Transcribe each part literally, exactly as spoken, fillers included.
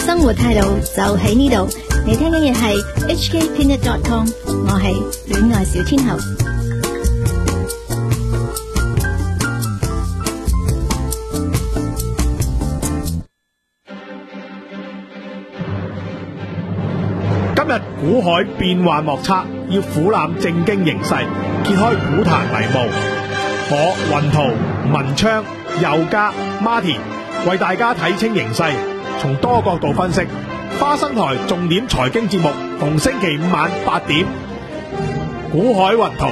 生活態度就喺呢度。你聽緊嘅係 H K Picnic dot com， 我係戀愛小天后。 今日股海變幻莫測，要俯瞰正經形勢，揭開股壇迷霧。我雲圖、文昌、佑嘉、Martin 為大家睇清形勢，從多角度分析。花生台重點財經節目，逢星期五晚八點，股海雲圖。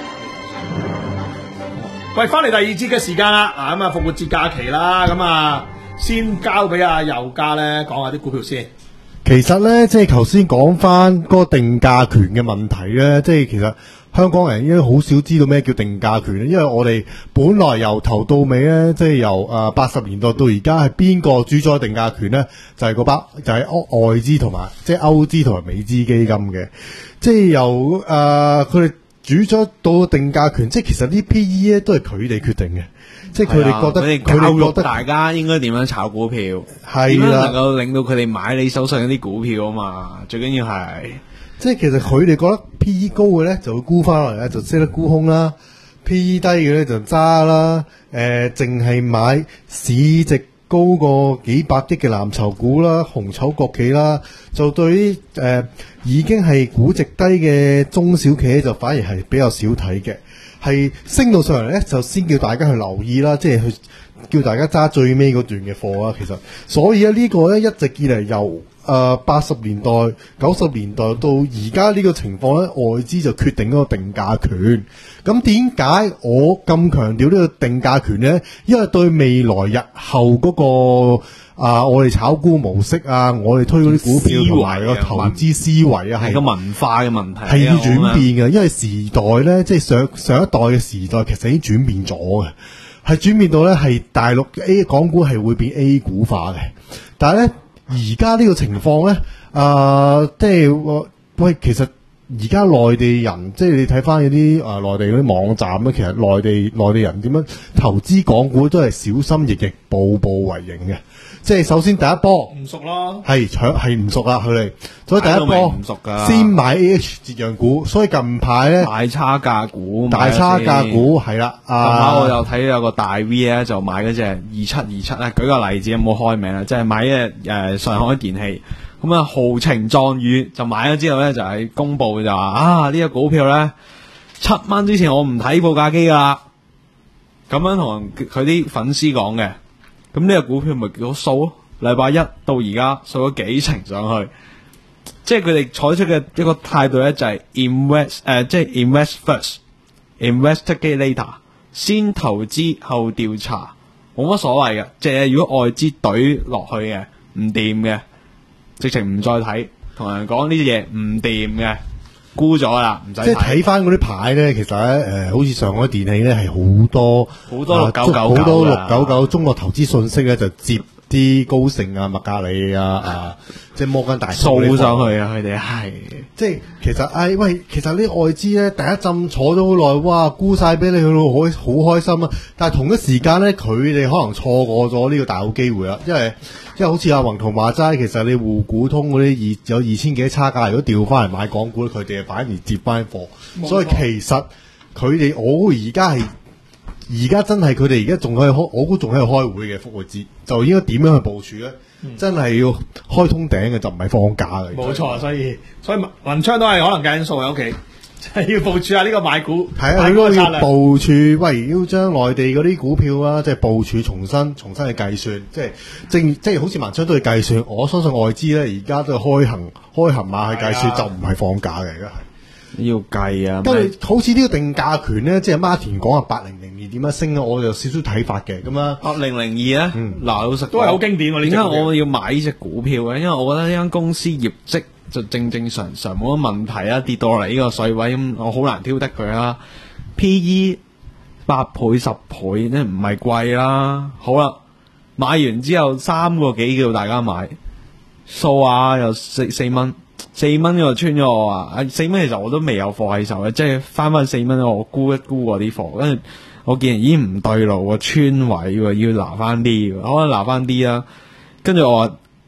喂，翻嚟第二節嘅時間啦，嗱咁啊，復活節假期啦，咁啊，先交俾阿佑嘉咧講下啲股票先。 其實咧，即係頭先講翻嗰個定價權嘅問題咧，即係其實香港人應該好少知道咩叫定價權咧，因為我哋本來由頭到尾咧，即係由誒八十年代到而家係邊個主宰定價權咧？就係嗰班就係外資同埋即係歐資同埋美資基金嘅，即係由誒佢哋主宰到定價權，即係其實啲 P E 咧都係佢哋決定嘅。即係佢哋覺得，佢哋覺得大家應該點樣炒股票，係啦，能夠令到佢哋買你手上嗰啲股票啊嘛。最緊要係，即係其實佢哋覺得 P E 高嘅咧就會沽翻落嚟咧，就識得沽空啦；P E 低嘅咧就揸啦。誒、呃，淨係買市值高過幾百億嘅藍籌股啦、紅籌國企啦，就對於誒、呃、已經係估值低嘅中小企就反而係比較少睇嘅。係升到上嚟咧，就先叫大家去留意啦，即係去叫大家揸最尾嗰段嘅貨啊。其實，所以咧呢個咧一直以嚟由誒八十年代、九十年代到而家呢個情況咧，外資就決定嗰個定價權。咁點解我咁強調呢個定價權咧？因為對未來日後嗰個啊，我哋炒股模式啊，我哋推嗰啲股票同埋個投資思維啊，係個文化嘅問題，係要轉變嘅。因為時代咧，即係上上一代嘅時代，其實已經轉變咗嘅，係轉變到咧係大陸 A 港股係會變 A 股化嘅。但係咧，而家呢個情況咧，啊，即係喂，其實而家內地人，即係你睇翻嗰啲啊內地嗰啲網站咧，其實內地內地人點樣投資港股都係小心翼翼、步步為營嘅。即係首先第一波唔熟咯，係搶係唔熟啦佢哋，所以第一波唔熟噶，先買 A H 折讓股，所以近排咧大差價股，大差價股係啦。近排我又睇有個大 V 咧，就買嗰隻二七二七咧，舉個例子，有冇開名啦？即係買一隻誒上海電器，咁啊豪情壯語就買咗之後咧，就係公布就話啊呢隻股票咧七蚊之前我唔睇報價機噶啦，咁樣同佢啲粉絲講嘅。咁呢個股票咪叫掃咯？禮拜一到而家掃咗幾程上去，即係佢哋採取嘅一個態度咧，就係 invest 誒、呃，即係 invest first，investigate later， 先投資後調查，冇乜所謂嘅。即係如果外資懟落去嘅唔掂嘅，直情唔再睇，同人講呢啲嘢唔掂嘅。沽咗啦，唔使睇。即係睇翻嗰啲牌咧，其實咧，誒、呃，好似上海電器咧，係好多好多六九九，好多六九九中國投資信息咧，就接啲高盛啊、麥格里啊、啊，即係摩根大通掃上去啊，佢哋係。即係其實，哎喂，其實呢外資咧，第一陣坐咗好耐，哇，沽晒俾你，去到好好開心啊！但係同一時間咧，佢哋可能錯過咗呢個大好機會啦，因為。即係好似阿宏圖話齋，其實你滬股通嗰啲二有二千幾差價，如果調翻嚟買港股，佢哋反而接翻貨。所以其實佢哋我而家係而家真係佢哋而家仲喺度開，我估仲喺度開會嘅復活節，就應該點樣去部署咧？嗯、真係要開通頂嘅，就唔係放假嘅。冇錯，所以所以文昌都係可能計緊數喺屋企。要部署下呢個買股，係啊，佢都要部署。喂，要將內地嗰啲股票啊，即係部署重新、重新去計算，即係正，即係好似文昌都要計算。我相信外資咧，而家都係開行、開行碼去計算，就唔係放假嘅，而家係要計啊。跟住好似呢個定價權咧，即係 Martin 講啊，八零零二點樣升啊，我有少少睇法嘅咁啊。八零零二咧，嗱、嗯，老實都係好經典喎。點解我要買呢隻股票嘅？因為我覺得呢間公司業績就正正常常冇乜問題啊，跌到嚟呢個水位咁，我好難挑得佢啦。P E 八倍十倍咧，唔係貴啦。好啦，買完之後三個幾叫大家買，數下又四四蚊，四蚊又穿咗我啊！四蚊其實我都未有貨喺手嘅，即係翻翻四蚊我沽一沽嗰啲貨，跟住我見已經唔對路喎，穿位喎，要拿翻啲，可能拿翻啲啦。跟住我話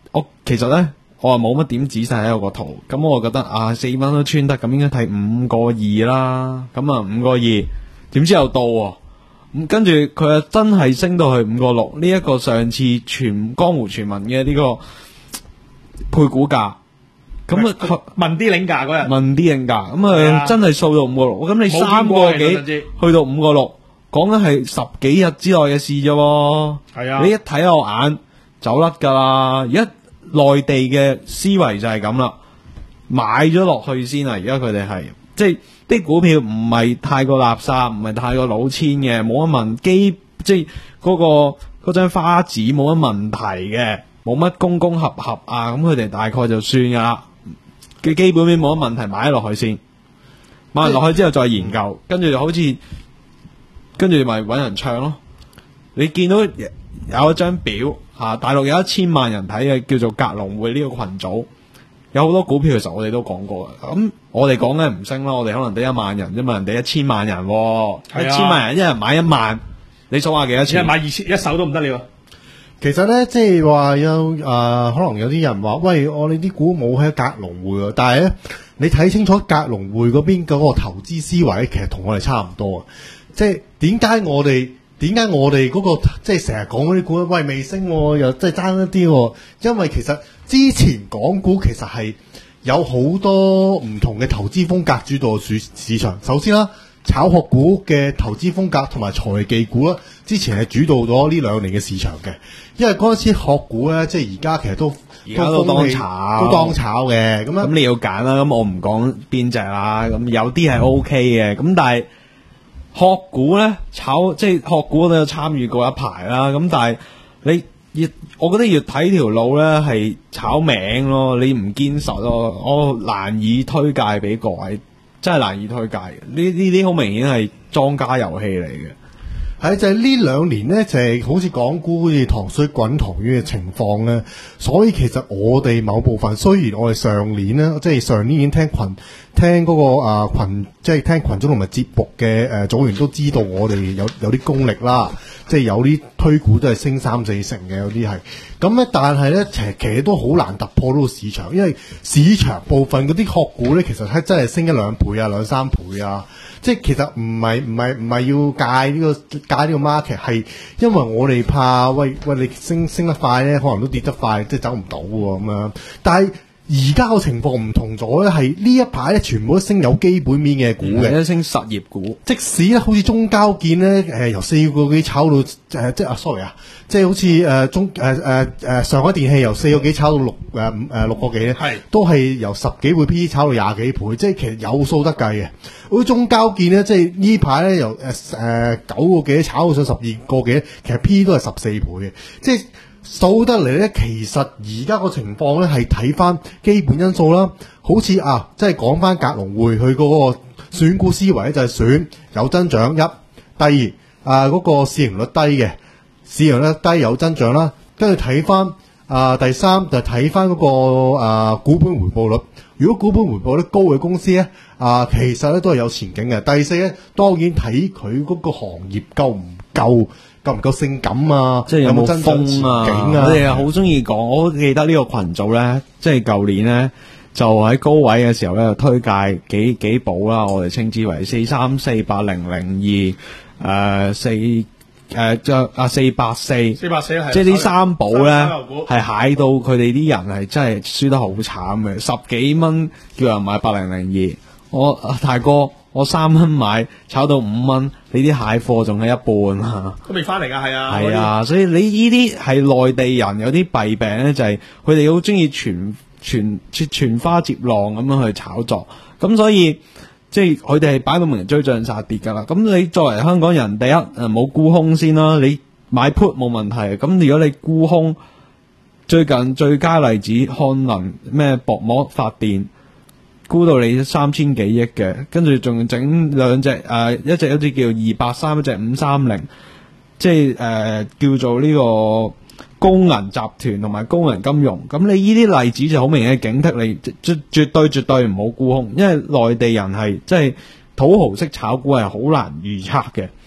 我其實咧，我係冇乜點仔細睇個圖，咁我覺得啊四蚊都穿得，咁應該睇五個二啦，咁啊五個二，點知又到喎，咁跟住佢又真係升到去五個六，呢一個上次全江湖傳聞嘅呢個配股價，咁啊問啲領價嗰日， 問啲領價，咁啊真係掃到五個六，咁你三個幾去到五個六，講緊係十幾日之內嘅事啫， 係啊， 你一睇我眼走甩噶啦，而家內地嘅思維就係咁啦，買咗落去先啊，而家佢哋係即係啲股票唔係太過垃圾，唔係太過老千嘅，冇乜問基，即係嗰個嗰張花紙冇乜問題嘅，冇乜公公合合啊，咁佢哋大概就算噶啦，嘅基本面冇乜問題，買落去先，買落去之後再研究，跟住就好似跟住咪搵人唱咯。你見到有一張表啊，大陸有一千萬人睇嘅叫做格隆匯呢個群組，有好多股票其實我哋都講過嘅。咁我哋講嘅唔升啦，我哋可能得一萬人啫嘛，人哋一千萬人，一千萬人一人買一萬，你數下幾多錢？ 一買二千一手都唔得了。 其實咧，即係話有誒、呃，可能有啲人話，喂，我哋啲股冇喺格隆匯啊，但係咧，你睇清楚格隆匯嗰邊嗰個投資思維，其實同我哋差唔多啊。即係點解我哋？點解我哋嗰、那個即係成日講嗰啲股，喂未升、啊，又即係爭一啲、啊？因為其實之前港股其實係有好多唔同嘅投資風格主導市市場。首先啦，炒殼股嘅投資風格同埋財技股啦，之前係主導咗呢兩年嘅市場嘅。因為嗰陣時殼股咧，即係而家其實都而家都當炒， 都當炒嘅。咁咁你要揀啦，咁我唔講邊隻啦。咁有啲係 O K 嘅，咁但係。殼股咧炒即係殼股都有參與過一排啦，咁但係你越我覺得要睇條路咧係炒名咯，你唔堅實咯，我難以推介俾各位，真係難以推介嘅。呢呢啲好明顯係莊家遊戲嚟嘅。 係就係呢兩年呢，就係、是、好似港股好似糖水滾糖丸嘅情況咧，所以其實我哋某部分雖然我哋上年呢，即係上年已經聽群聽嗰、那個啊群，即係聽群眾同埋節目嘅誒組員都知道我哋有有啲功力啦，即係有啲推股都係升三四成嘅，有啲係咁咧，但係咧其實其實都好難突破到個市場，因為市場部分嗰啲殼股咧，其實係真係升一兩倍啊，兩三倍啊。即係其實唔係唔係唔係要戒呢個戒呢個 market， 係因為我哋怕喂喂你升升得快咧，可能都跌得快，即係走唔到喎咁樣。但係而家個情況唔同咗咧，係呢一排咧全部都升有基本面嘅股嘅， 都升實業股。 即使咧好似中交建咧，誒、呃、由四個幾炒到誒、呃、即係啊 sorry 啊，即係好似誒、呃、中誒誒誒上海電氣由四個幾炒到六誒五誒六個幾咧，係都係由十幾倍 P E 炒到廿幾倍，即係其實有數得計嘅。好似中交建咧，即係呢排咧由誒誒九個幾炒到上十二個幾，其實 P E 都係十四倍嘅，即係。數得嚟咧，其實而家個情況咧係睇翻基本因素啦，好似啊，即係講翻格隆匯佢嗰個選股思維咧，就係選有增長一，第二啊嗰、嗰個市盈率低嘅，市盈率低有增長啦，跟住睇翻啊第三就睇翻嗰個啊股本回報率，如果股本回報率高嘅公司咧啊，其實咧都係有前景嘅。第四咧，當然睇佢嗰個行業夠唔夠。夠唔夠性感啊？ 即係有冇風啊？ 啊我哋又好中意講，我好記得呢個群組咧，即係舊年咧就喺高位嘅時候咧，就推介幾幾寶啦，我哋稱之為四三四八零零二誒四誒即啊四八四四八四係即係呢三寶咧係蟹到佢哋啲人係真係輸得好慘嘅，十幾蚊叫人買八零零二，我啊大哥。我三蚊買，炒到五蚊，你啲蟹貨仲係一半啊！ 都未翻嚟噶，係啊， 係啊，所以你呢啲係內地人有啲弊病咧，就係佢哋好中意傳傳傳花接浪咁樣去炒作，咁所以即係佢哋係擺到明追漲殺跌噶啦。咁你作為香港人，第一誒冇沽空先啦，你買 put 冇問題。咁如果你沽空，最近最佳例子漢能咩薄膜發電。估到你三千幾億嘅，跟住仲整兩隻誒，一隻一隻叫二八三，一隻五三零，即係誒、呃、叫做呢個高銀集團同埋高銀金融。咁你呢啲例子就好明顯警惕你，絕絕對絕對唔好沽空，因為內地人係即係土豪式炒股係好難預測嘅。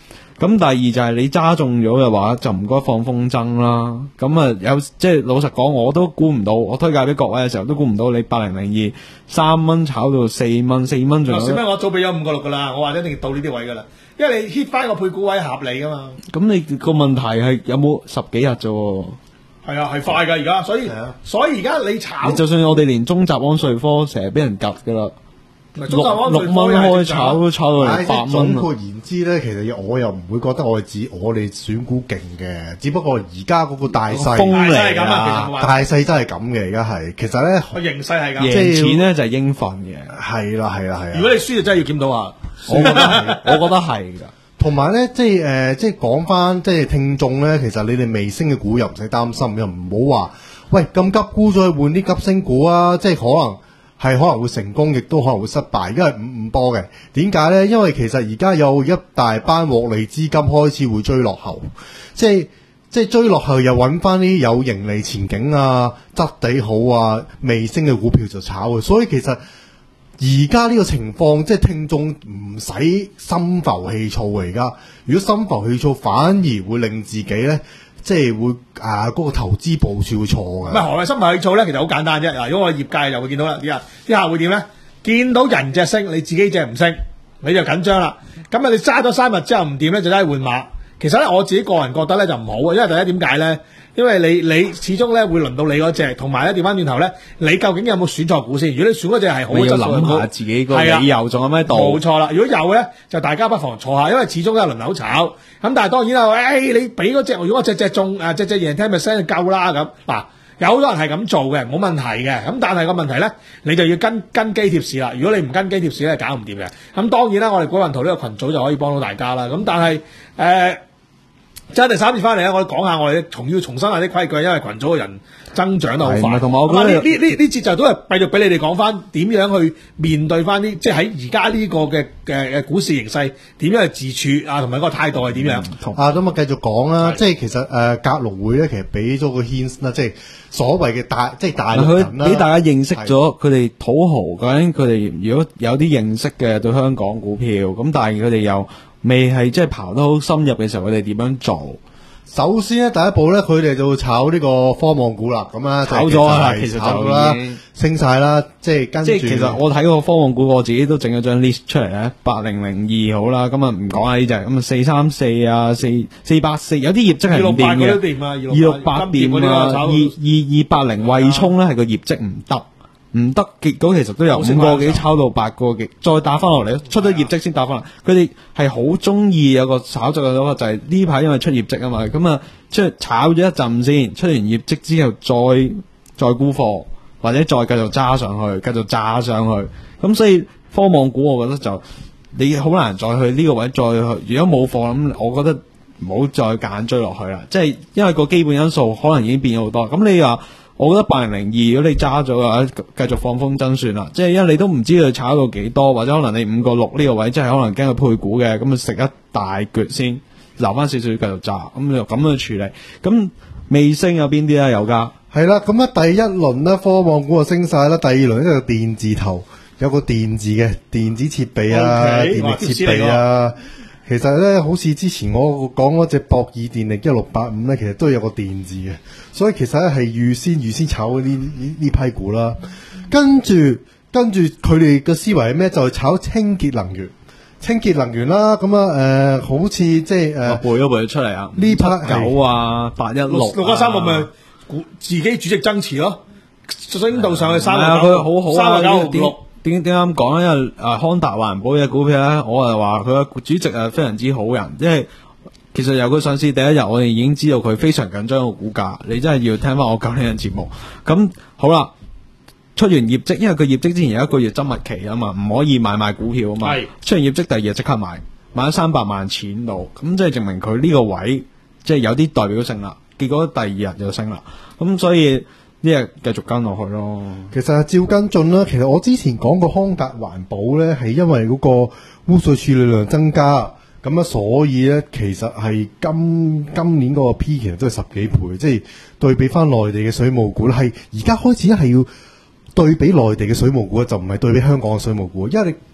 咁第二就係你揸中咗嘅話，就唔該放風箏啦。咁啊有即係老實講，我都估唔到，我推介俾各位嘅時候都估唔到你八零零二三蚊炒到四蚊，四蚊仲有。 四蚊我早俾咗五個六噶啦，我話一定要到呢啲位噶啦，因為你 hit 翻個配股位合理噶嘛。 咁你個問題係有冇十幾日啫？ 係啊，係快噶而家，所以所以而家你炒， 就算我哋連中集安瑞科成日俾人夾噶啦。六六蚊開炒都炒到嚟八蚊。 總括言之咧，其實我又唔會覺得我係指我哋選股勁嘅，只不過而家嗰個大勢， 風嚟啊，大勢真係咁嘅。而家係其實咧， 個形勢係咁， 贏錢咧就係應份嘅。 係啦，係啦，係啊。 如果你輸就真係要檢討啊！ 我覺得係，我覺得係噶。 同埋咧，即係誒、呃，即係講翻，即係聽眾咧，其實你哋未升嘅股又唔使擔心，又唔好話喂咁急沽咗去換啲急升股啊！即係可能。係可能會成功，亦都可能會失敗，因為五五波嘅。點解呢？因為其實而家有一大班獲利資金開始會追落後，即係即係追落後又揾翻啲有盈利前景啊、質地好啊、未升嘅股票就炒嘅。所以其實而家呢個情況，即係聽眾唔使心浮氣躁嘅。而家如果心浮氣躁，反而會令自己呢。即係會啊，嗰、那個投資部署會錯嘅。唔係何謂心浮氣躁咧？其實好簡單啫。嗱，如果我業界就會見到啦，啲人啲客會點咧？見到人隻升，你自己隻唔升，你就緊張啦。咁啊，你揸咗三日之後唔掂咧，就真係換馬。其實咧，我自己個人覺得咧就唔好嘅，因為第一點解咧？因為你你始終咧會輪到你嗰隻，同埋咧調翻轉頭咧，你究竟有冇選錯股先？如果你選嗰隻係好質素嘅股， 要諗下自己個理由仲有咩度？ 冇錯啦，如果有咧，就大家不妨坐下，因為始終都係輪流炒。咁但係當然啦，誒、哎、你俾嗰隻，如果隻隻中誒隻隻贏ten percent 就夠啦咁。嗱，有好多人係咁做嘅，冇問題嘅。咁但係個問題咧，你就要跟跟機貼士啦。如果你唔跟機貼士咧，搞唔掂嘅。咁當然啦，我哋股運圖呢個群組就可以幫到大家啦。咁但係誒。呃即係第三節翻嚟咧，我哋講下我哋重要重新下啲規矩，因為群組嘅人增長得好快。同埋我覺得呢呢呢呢節就都係繼續俾你哋講翻點樣去面對翻啲，即係喺而家呢個嘅嘅嘅股市形勢點樣去自處啊，同埋個態度係點樣？ 嗯、啊，咁啊繼續講啦，即係其實誒、呃、格隆會咧，其實俾咗個 hint 啦，即係所謂嘅大即係大陸人啦， 俾大家認識咗佢哋土豪究竟佢哋如果有啲認識嘅對香港股票，咁但係佢哋又未係即係刨得好深入嘅時候，佢哋點樣做？ 首先咧，第一步咧，佢哋就炒呢個科網股啦，咁啊炒咗啦，其實就啦，升晒啦，即係跟住。 即係其實我睇個科網股，我自己都整咗張 list 出嚟咧，八零零二好啦，咁啊唔講下呢隻，咁啊四三四啊，四四八四，有啲業績係唔掂嘅，二六八掂啊，二二二八零惠聰咧係個業績唔得。唔得，結果其實都有五個幾炒到八個幾，再打翻落嚟，出咗業績先打翻嚟。佢哋係好中意有個炒作嘅諗法，就係呢排因為出業績啊嘛，咁啊出炒咗一陣先，出完業績之後再再沽貨，或者再繼續揸上去，繼續揸上去。咁所以科網股，我覺得就你好難再去呢個位再去。如果冇貨咁，我覺得唔好再揀追落去啦。即係因為個基本因素可能已經變咗好多。咁你話？我覺得八零零二，如果你揸咗嘅話，繼續放風箏算啦。即係因為你都唔知佢炒到幾多，或者可能你五個六呢個位，即係可能驚佢配股嘅，咁啊食一大橛先，留翻少少繼續揸，咁就咁去處理。咁未升有邊啲咧？有噶係啦，咁啊第一輪咧科網股就升晒啦，第二輪咧就電字頭，有個電字嘅電子設備啊， okay，電力設備啊。其實咧，好似之前我講嗰隻博爾電力一六八五咧，其實都有個電字嘅，所以其實咧係預先預先炒呢呢呢批股啦。跟住跟住佢哋嘅思維係咩？就係、是、炒清潔能源，清潔能源啦。咁啊誒，好似即係誒， 背咗背出嚟啊！ 呢批九啊，八一六六加三個咪股自己主席增持咯，升到上去三個九，佢好好啊！ 三個九六。 點點解咁講咧？因為誒康達環保嘅股票咧，我係話佢嘅主席係非常之好人，即係其實由佢上市第一日，我哋已經知道佢非常緊張個股價。你真係要聽翻我舊年嘅節目。咁好啦，出完業績，因為佢業績之前有一個月增密期啊嘛，唔可以買賣股票啊嘛。係出完業績第二日即刻買，買咗三百萬錢度，咁即係證明佢呢個位即係有啲代表性啦。結果第二日就升啦，咁所以。呢日繼續跟落去咯， 其實係照跟進啦。其實我之前講過康達環保咧，係因為嗰個污水處理量增加，咁啊，所以咧其實係今今年嗰個 P 其實都係十幾倍，即係對比翻內地嘅水務股咧，係而家開始係要對比內地嘅水務股，就唔係對比香港嘅水務股，因為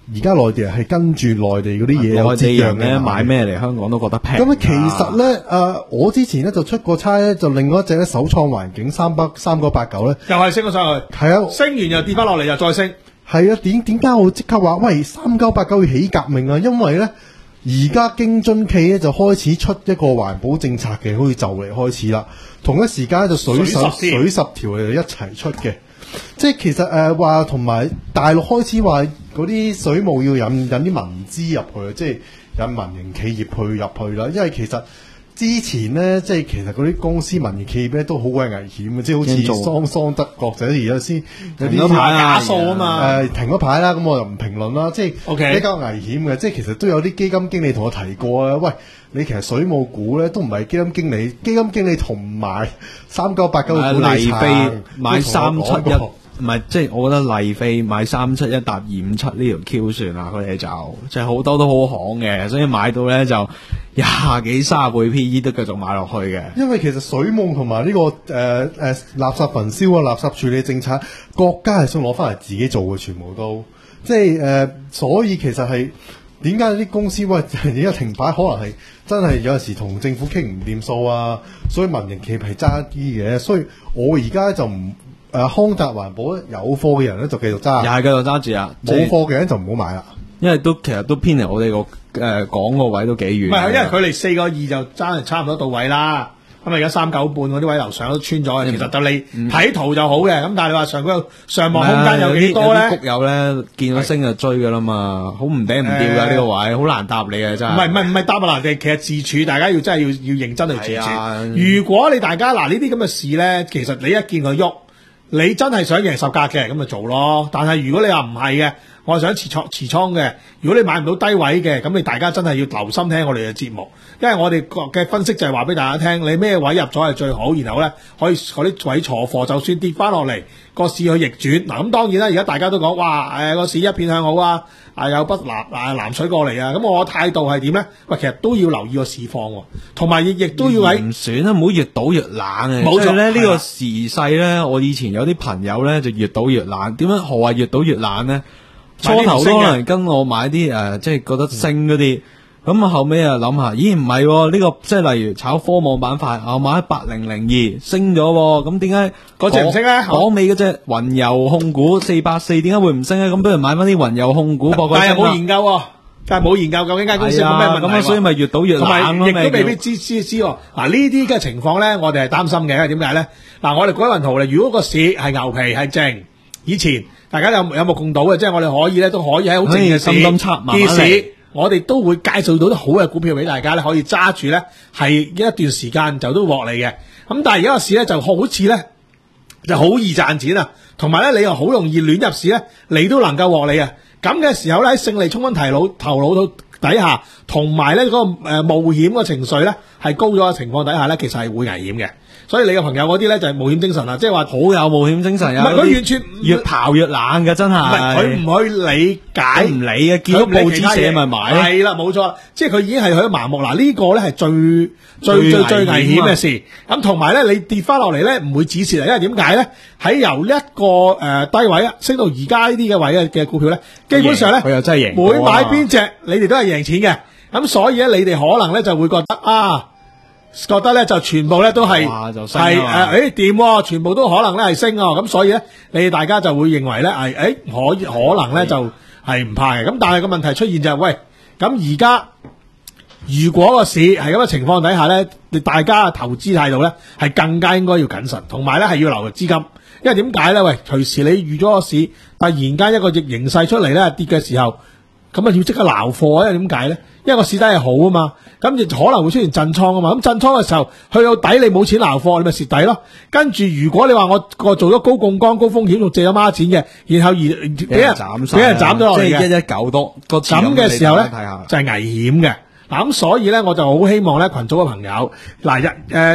而家內地人係跟住內地嗰啲嘢有內地人咧咧買咩嚟香港都覺得平。 咁啊，其實咧，誒、呃，我之前咧就出過差咧，就另外一隻咧首創環境三百三九八九咧， 又係升咗上去， 係啊， 升完又跌翻落嚟，又再升。 係啊，點點解我即刻話喂三九八九要起革命啊？因為咧，而家京津冀咧就開始出一個環保政策嘅，好似就嚟開始啦。同一時間咧就水十水十水十條就一齊出嘅，即係其實誒話同埋大陸開始話嗰啲水務要引引啲民資入去，即係引民營企業去入去啦。因為其實之前咧，即係其實嗰啲公司民營企業咧都好鬼危險嘅，即係好似桑桑德國就而家先有啲假數啊嘛。誒、 呃、停咗牌啦，咁我就唔評論啦。即係 OK 比較危險嘅，即係其實都有啲基金經理同我提過啊。喂，你其實水務股咧都唔係基金經理，基金經理同埋三九八九嘅管理層麗飛買三七一， 都唔係即係我覺得麗飛買三七一搭二五七呢條 Q 算啦，佢哋就即係好多都好行嘅，所以買到咧就廿幾卅倍 P E 都繼續買落去嘅。 因為其實水務同埋呢個誒誒、呃呃、垃圾焚燒啊、垃圾處理政策，國家係想攞翻嚟自己做嘅，全部都即係誒、呃，所以其實係點解啲公司喂而家停牌，可能係真係有陣時同政府傾唔掂數啊，所以民營企業係揸啲嘅，所以我而家就唔。誒、呃，康達環保有貨嘅人咧就繼續揸， 又係繼續揸住啊！ 冇貨嘅人就唔好買啦， 因為都其實都偏離我哋個誒講個位都幾遠。 唔係，因為佢哋四個二就爭差唔多到位啦。咁啊，而家三九半嗰啲位樓上都穿咗，其實就你睇圖就好嘅。咁、嗯、但係你話上嗰上望空間有幾多咧？ 谷友咧見到升就追噶啦嘛，好唔頂唔掉噶呢個位，好難答你啊真係。 唔係唔係唔係答啊難，其實自處大家要真係要要認真去自處。 啊、 如果你大家嗱呢啲咁嘅事咧，其實你一見佢喐。你真係想贏十格嘅，咁咪做咯。但係如果你話唔係嘅，我係想持倉持倉嘅。如果你買唔到低位嘅，咁你大家真係要留心聽我哋嘅節目，因為我哋嘅分析就係話俾大家聽，你咩位入咗係最好，然後咧可以嗰啲位坐貨，就算跌翻落嚟個市去逆轉。嗱咁當然啦，而家大家都講哇誒個市一片向好啊，啊有筆南啊南水過嚟啊，咁我態度係點咧？喂，其實都要留意個市況，同埋亦亦都要喺唔選啊，唔好越賭越冷啊。 冇錯咧，呢個時勢咧，我以前有啲朋友咧就越賭越冷。點樣何謂越賭越冷咧？初頭都可能跟我買啲誒、呃，即係覺得升嗰啲，咁、嗯、啊後尾啊諗下，咦唔係呢個即係例如炒科網板塊，我買八零零二升咗，咁點解嗰隻唔升咧？ 港尾嗰隻雲遊控股四八四點解會唔升咧？咁不如買翻啲雲遊控股，博佢升。 但係冇研究、哦，但係冇研究究竟間公司有咩問題。 咁啊，所以咪越賭越冷咯。 亦都未必知知知。嗱呢啲嘅情況咧，我哋係擔心嘅，因為點解咧？嗱，我哋改雲圖嚟，如果個市係牛皮係正，以前。大家有有目共睹嘅，即係我哋可以咧，都可以喺好正嘅市，啲市，我哋都會介紹到啲好嘅股票俾大家咧，可以揸住咧，係一段時間就都獲利嘅。咁但係而家個市咧就好似咧就好易賺錢啊，同埋咧你又好容易亂入市咧，你都能夠獲利啊。咁嘅時候咧，喺勝利沖昏頭腦頭腦底下，同埋咧嗰個誒冒險嘅情緒咧係高咗嘅情況底下咧，其實係會危險嘅。所以你嘅朋友嗰啲咧就係冒險精神啊，即係話好有冒險精神。唔係佢完全越刨越冷嘅，真係。唔係佢唔去理解， 唔理嘅，見到報紙寫咪買。 係啦，冇錯，即係佢已經係去咗盲目。嗱呢個咧係最最最最危險嘅事。咁同埋咧，你跌翻落嚟咧唔會止蝕嚟，因為點解咧？喺由一個誒、呃、低位啊升到而家呢啲嘅位嘅股票咧，基本上咧佢又真係贏。 每買邊隻你哋都係贏錢嘅。咁所以咧，你哋可能咧就會覺得啊。覺得咧就全部咧都係係誒誒掂，全部都可能咧係升哦，咁所以咧你哋大家就會認為咧係誒可可能咧就係唔怕嘅，咁但係個問題出現就係、是、喂，咁而家如果個市係咁嘅情況底下咧，你大家嘅投資態度咧係更加應該要謹慎，同埋咧係要留資金，因為點解咧？喂，隨時你預咗個市突然間一個逆形勢出嚟咧跌嘅時候，咁啊要即刻撈貨，因為點解咧？因為個市底係好啊嘛，咁亦可能會出現震倉啊嘛，咁震倉嘅時候去到底你冇錢撈貨，你咪蝕底咯。跟住如果你話我個做咗高槓桿、高風險，仲借咗孖錢嘅，然後而俾人斬，俾人斬咗落嚟嘅， 即係一一九多咁嘅時候咧，就係危險嘅。嗱咁所以咧，我就好希望咧群組嘅朋友，嗱日誒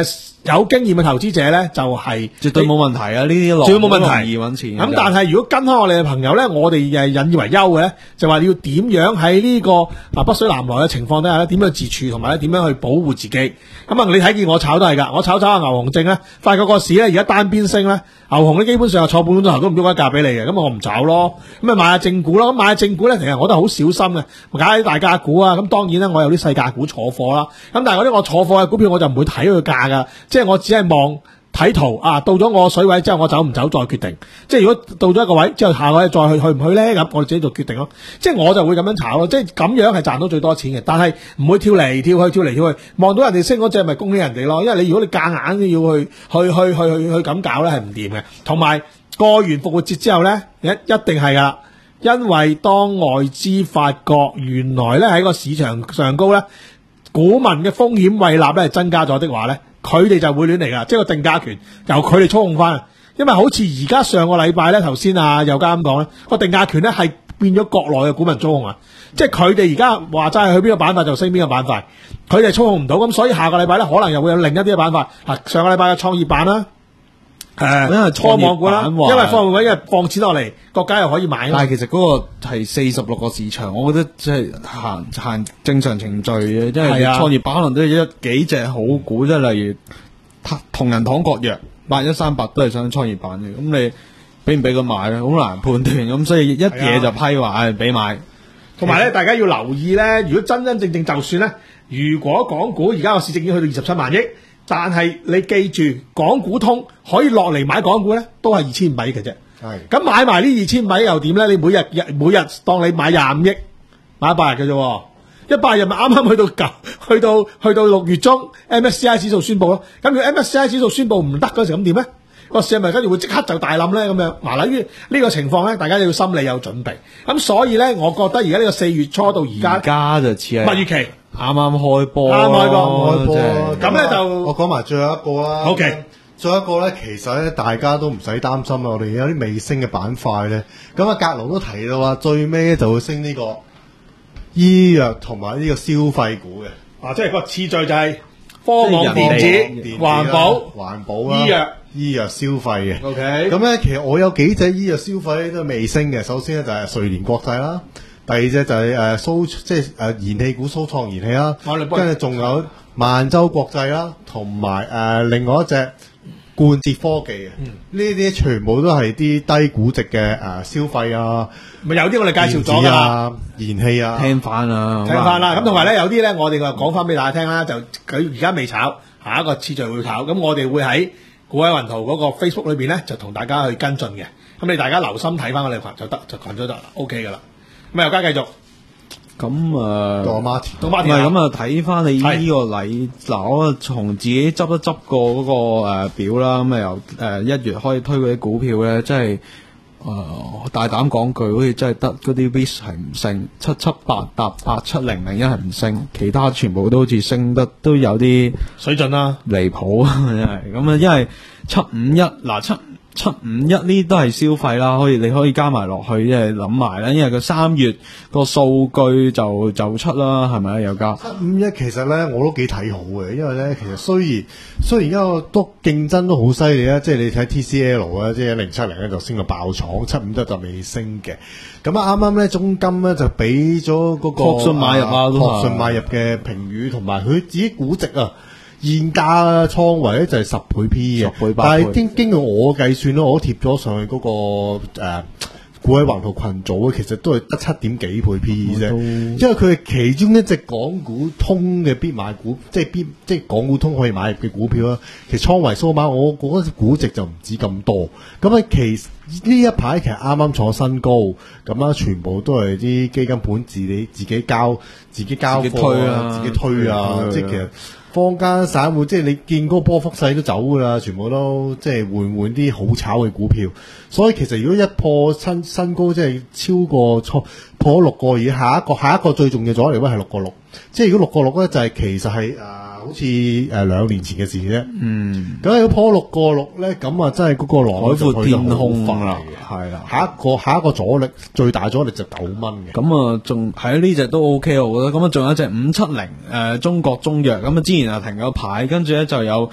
有經驗嘅投資者咧，就係、 絕對冇問題啊！呢啲浪絕對冇問題好容易揾錢嘅。 咁但係如果跟開我哋嘅朋友咧，我哋誒引以為憂嘅咧，就話你要點樣喺呢個啊北水南來嘅情況底下咧，點樣自處同埋咧點樣去保護自己。咁啊，你睇見我炒都係㗎，我炒炒下牛熊證咧，發覺個市咧而家單邊升咧，牛熊咧基本上係坐半個鐘頭都唔喐一價俾你嘅，咁我唔炒咯。咁啊買下正股咯，咁買下正股咧，其實我都好小心嘅，揀啲大價股啊。咁當然咧，我有啲細價股坐貨啦。咁但係嗰啲我坐貨嘅股票我就唔會睇佢價㗎，即係我只係望。睇圖啊，到咗我水位之後，我走唔走再決定。即係如果到咗一個位之後，下個位再去去唔去咧，咁我哋自己做決定咯。即係我就會咁樣炒咯。即係咁樣係賺到最多錢嘅，但係唔會跳嚟跳去，跳嚟跳去。望到人哋升嗰隻，咪恭喜人哋咯。因為你如果你夾硬都要去去去去去去咁搞咧，係唔掂嘅。同埋過完復活節之後咧，一一定係噶，因為當外資發覺原來咧喺個市場上高咧，股民嘅風險胃納咧係增加咗的話咧。佢哋就會亂嚟噶，即係個定價權由佢哋操控翻。因為好似而家上個禮拜咧，頭先啊有家咁講咧，個定價權咧係變咗國內嘅股民操控啊，即係佢哋而家話齋去邊個板塊就升邊個板塊，佢哋操控唔到，咁所以下個禮拜咧可能又會有另一啲嘅板塊。嗱，上個禮拜嘅創業板啦，誒，因為科網股啦，因為科網股因為放錢落嚟，國家又可以買。 但係其實嗰個係四十六個市場，我覺得即係行行正常程序嘅，因為創業板可能都有一幾隻好股，即係例如同仁堂國藥、八一三八都係上創業板嘅，咁你俾唔俾佢買咧？好難判斷，咁所以一嘢就批話俾買。 同埋咧，大家要留意咧，如果真真正正就算咧，如果港股而家個市值已經去到二十七萬億。但係你記住，港股通可以落嚟買港股咧，都係二千五百億嘅啫。係咁買埋呢二千五百億又點咧？你每日日每日當你買廿五億，買一百日嘅啫，一百日咪啱啱去到九，去到去到六月中 M S C I 指數宣佈咯。咁如果 M S C I 指數宣佈唔得嗰時咁點咧？個市係咪跟住會即刻就大冧咧？咁樣嗱，例如呢個情況咧，大家要心理有準備。咁所以咧，我覺得而家呢個四月初到而家， 而家就似係蜜月期。 啱啱開波， 啱開波， 開波。 咁咧就我講埋最後一個啦。 OK， 最後一個咧，其實咧大家都唔使擔心啦。我哋有啲未升嘅板塊咧，咁啊格龍都提到話，最尾就會升呢個醫藥同埋呢個消費股嘅。 啊，即係個次序就係科網電子、環保、 環保啦、 醫藥、 醫藥消費嘅。 OK， 咁咧其實我有幾隻醫藥消費都未升嘅。首先咧就係瑞聯國際啦。第二隻就係誒蘇即係誒燃氣股蘇創燃氣啦，跟住仲有萬洲國際啦，同埋誒另外一隻冠捷科技啊，呢啲、嗯、全部都係啲低估值嘅誒、呃、消費啊， 咪有啲我哋介紹咗㗎啦， 燃氣啊， 聽翻啦， 聽翻啦，咁同埋咧有啲咧我哋就講翻俾大家聽啦，就佢而家未炒，下一個次序會炒，咁我哋會喺股海雲圖嗰個 Facebook 裏邊咧就同大家去跟進嘅，咁你大家留心睇翻我哋群就得，就群咗得 OK 㗎啦。咁又加繼續， 咁啊， 到 Martin， 到 Martin，唔係咁啊，睇翻你呢個禮，嗱，我從自己執一執過嗰個誒表啦，咁啊由誒一月開始推嗰啲股票咧，即係誒大膽講句，好似真係得嗰啲 risk 係唔升，七七八搭八七零零一係唔升，其他全部都好似升得都有啲水準啦， 離譜啊，真係咁啊，因為七五一嗱七。七五一呢都係消費啦，可以你可以加埋落去，即係諗埋啦。因為佢三月個數據就就出啦，係咪有加？ 七五一其實咧我都幾睇好嘅，因為咧其實雖然雖然而家都競爭都好犀利啊，即係你睇 T C L 啊，即係一零七零咧就升到爆廠，七五一就未升嘅。咁啊啱啱咧中金咧就俾咗嗰個確信買入啊， 確信買入嘅評語，同埋佢自己估值啊。現價倉位咧就係十倍 P 嘅， 十倍八倍， 但係經經過我計算咧，我貼咗上去嗰、那個誒股海橫圖群組咧，其實都係得七點幾倍 P E 啫，因為佢係其中一隻港股通嘅必買股，即係必即係港股通可以買入嘅股票啦。其實倉位數碼，我嗰個估值就唔止咁多。咁啊，其呢一排其實啱啱創新高，咁啊，全部都係啲基金盤自己自己交自己交貨啊，自己推啊，即係其實。坊間散戶即係你見嗰個波幅勢都走噶啦，全部都即係換換啲好炒嘅股票，所以其實如果一破新新高，即係超過破破六個，而下一個下一個最重要阻力位係六個六，即係如果六個六咧就係其實係誒、呃、好似誒兩年前嘅事啫。嗯，咁如果破六個六咧，咁啊真係嗰個海闊天空啦，係啦。 下一個下一個阻力最大阻力就九蚊嘅。 咁啊，仲係呢隻都 OK 我覺得。咁啊，仲有一隻五七零誒中國中藥，咁啊之前啊停咗牌，跟住咧就有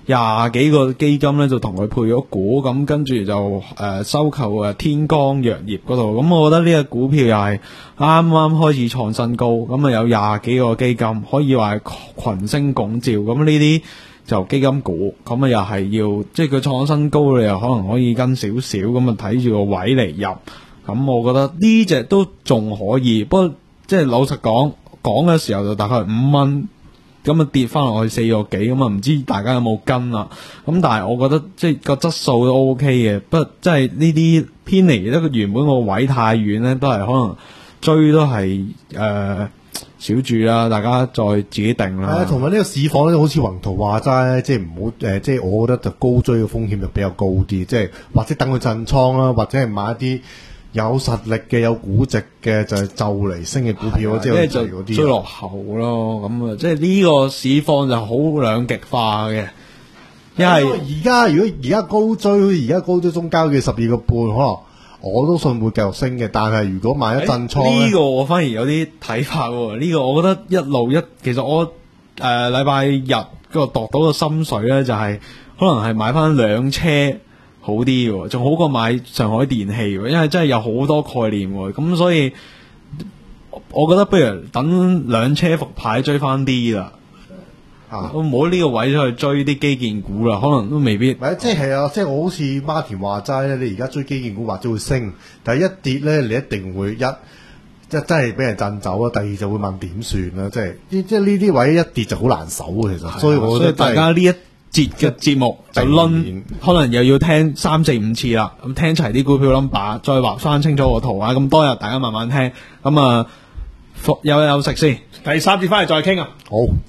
廿幾個基金咧就同佢配咗股，咁跟住就誒、呃、收購誒天光藥業嗰度。咁我覺得呢個股票又係啱啱開始創新高，咁啊有廿幾個基金可以話係群星拱照。咁呢啲就基金股，咁啊又係要即係佢創新高，你又可能可以跟少少咁啊睇住個位嚟入。咁我覺得呢隻都仲可以，不過即係老實講講嘅時候就大概五蚊。咁啊跌翻落去四個幾，咁啊唔知大家有冇跟啦？咁但係我覺得即係個質素都 O K 嘅，不過即係呢啲偏離一個原本個位太遠咧，都係可能追都係誒、呃、小注啦，大家再自己定啦。 同埋呢個市況咧，好似宏圖話齋，即係唔好誒，即係我覺得就高追嘅風險就比較高啲，即係或者等佢震倉啦，或者係買一啲有實力嘅、有估值嘅，就係就嚟升嘅股票，即係就追落後咯。咁啊，即係呢個市況就好兩極化嘅。因為而家如果而家高追，而家高追中交嘅十二個半，可能我都信會繼續升嘅。但係如果買一震倉呢、 呢個我反而有啲睇法喎。呢、呢個我覺得一路一，其實我誒禮拜日嗰個度到個心水咧，就係、是、可能係買翻兩車。好啲喎，仲好過買上海電氣喎，因為真係有好多概念喎，咁所以我覺得不如等兩車復牌追翻啲啦，啊，唔好呢個位去追啲基建股啦，可能都未必。 唔係，即係啊，即係我好似 Martin 話齋咧，你而家追基建股或者會升，但係一跌咧，你一定會一即係真係俾人震走啊，第二就會問點算啦，即係即係呢啲位一跌就好難守啊，其實，所以我覺得大家呢一節嘅節目就輪，可能又要聽三四五次啦。咁聽齊啲股票 number，再畫翻清楚個圖啊。咁多日大家慢慢聽。咁啊，服休休息先。 第三節翻嚟再傾啊。 好。